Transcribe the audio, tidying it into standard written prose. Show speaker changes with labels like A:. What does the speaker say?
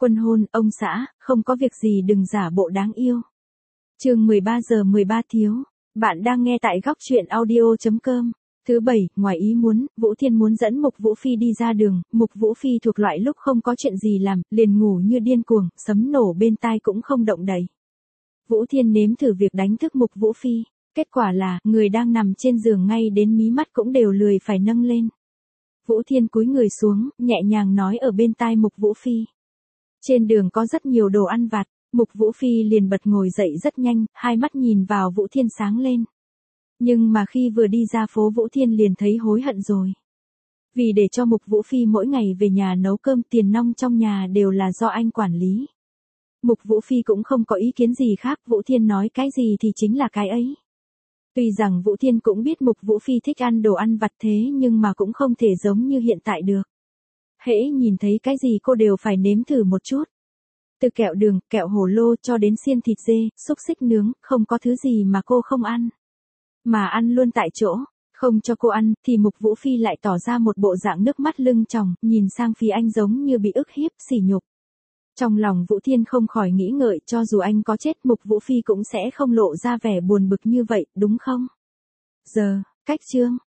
A: Quân hôn, ông xã, không có việc gì đừng giả bộ đáng yêu. Chương 13:13 thiếu. Bạn đang nghe tại góc truyện audio.com. Thứ bảy, ngoài ý muốn, Vũ Thiên muốn dẫn Mục Vũ Phi đi ra đường. Mục Vũ Phi thuộc loại lúc không có chuyện gì làm, liền ngủ như điên cuồng, sấm nổ bên tai cũng không động đậy. Vũ Thiên nếm thử việc đánh thức Mục Vũ Phi. Kết quả là, người đang nằm trên giường ngay đến mí mắt cũng đều lười phải nâng lên. Vũ Thiên cúi người xuống, nhẹ nhàng nói ở bên tai Mục Vũ Phi. Trên đường có rất nhiều đồ ăn vặt, Mục Vũ Phi liền bật ngồi dậy rất nhanh, hai mắt nhìn vào Vũ Thiên sáng lên. Nhưng mà khi vừa đi ra phố Vũ Thiên liền thấy hối hận rồi. Vì để cho Mục Vũ Phi mỗi ngày về nhà nấu cơm, tiền nong trong nhà đều là do anh quản lý. Mục Vũ Phi cũng không có ý kiến gì khác, Vũ Thiên nói cái gì thì chính là cái ấy. Tuy rằng Vũ Thiên cũng biết Mục Vũ Phi thích ăn đồ ăn vặt thế nhưng mà cũng không thể giống như hiện tại được. Hễ nhìn thấy cái gì cô đều phải nếm thử một chút. Từ kẹo đường, kẹo hồ lô cho đến xiên thịt dê, xúc xích nướng, không có thứ gì mà cô không ăn. Mà ăn luôn tại chỗ, không cho cô ăn, thì Mục Vũ Phi lại tỏ ra một bộ dạng nước mắt lưng tròng, nhìn sang phía anh giống như bị ức hiếp, sỉ nhục. Trong lòng Vũ Thiên không khỏi nghĩ ngợi, cho dù anh có chết Mục Vũ Phi cũng sẽ không lộ ra vẻ buồn bực như vậy, đúng không? Giờ, cách chương.